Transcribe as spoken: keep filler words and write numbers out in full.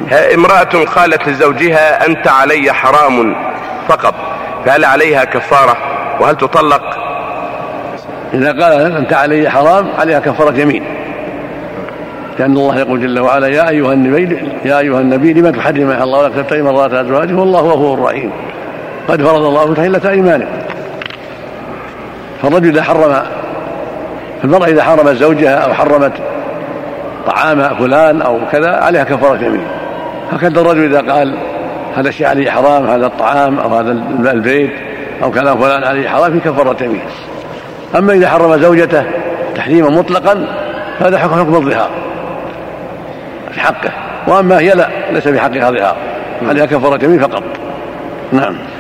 امرأة قالت لزوجها أنت علي حرام فقط، فهل عليها كفارة وهل تطلق؟ إذا قال أنت علي حرام عليها كفارة يمين، لأن الله يقول جل وعلا يا أيها النبي يا أيها النبي لما تحرم ما الله لك تبتغي مرضات أزواجه والله غفور رحيم قد فرض الله تحلة أيمانه. فالرجل إذا حرم المرأة إذا حرمت زوجها أو حرمت طعام فلان أو كذا عليها كفارة يمين. هكذا الرجل إذا قال هذا الشيء عليه حرام، هذا الطعام أو هذا البيت أو كلام فلان عليه حرام في كفارة يمين. أما إذا حرم زوجته تحريما مطلقا هذا حكم الظهار في حقه، وأما هي لا ليس في حقها ظهار، عليها كفارة يمين فقط. نعم.